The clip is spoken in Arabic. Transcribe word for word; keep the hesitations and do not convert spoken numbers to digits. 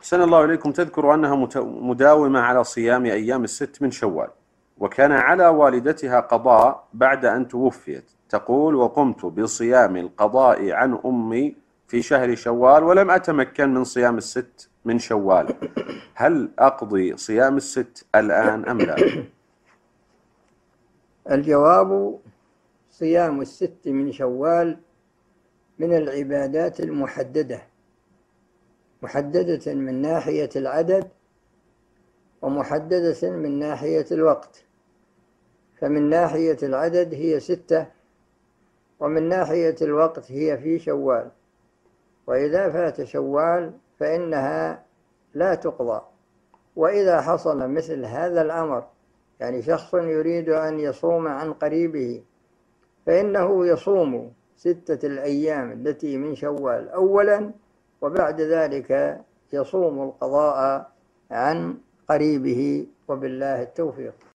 أحسن الله إليكم. تذكر أنها مداومة على صيام أيام الست من شوال، وكان على والدتها قضاء بعد أن توفيت. تقول: وقمت بصيام القضاء عن أمي في شهر شوال ولم أتمكن من صيام الست من شوال، هل أقضي صيام الست الآن أم لا؟ الجواب: صيام الست من شوال من العبادات المحددة، محددة من ناحية العدد ومحددة من ناحية الوقت. فمن ناحية العدد هي ستة، ومن ناحية الوقت هي في شوال، وإذا فات شوال فإنها لا تقضى. وإذا حصل مثل هذا الأمر، يعني شخص يريد أن يصوم عن قريبه، فإنه يصوم ستة الأيام التي من شوال أولا، وبعد ذلك يصوم القضاء عن قريبه، وبالله التوفيق.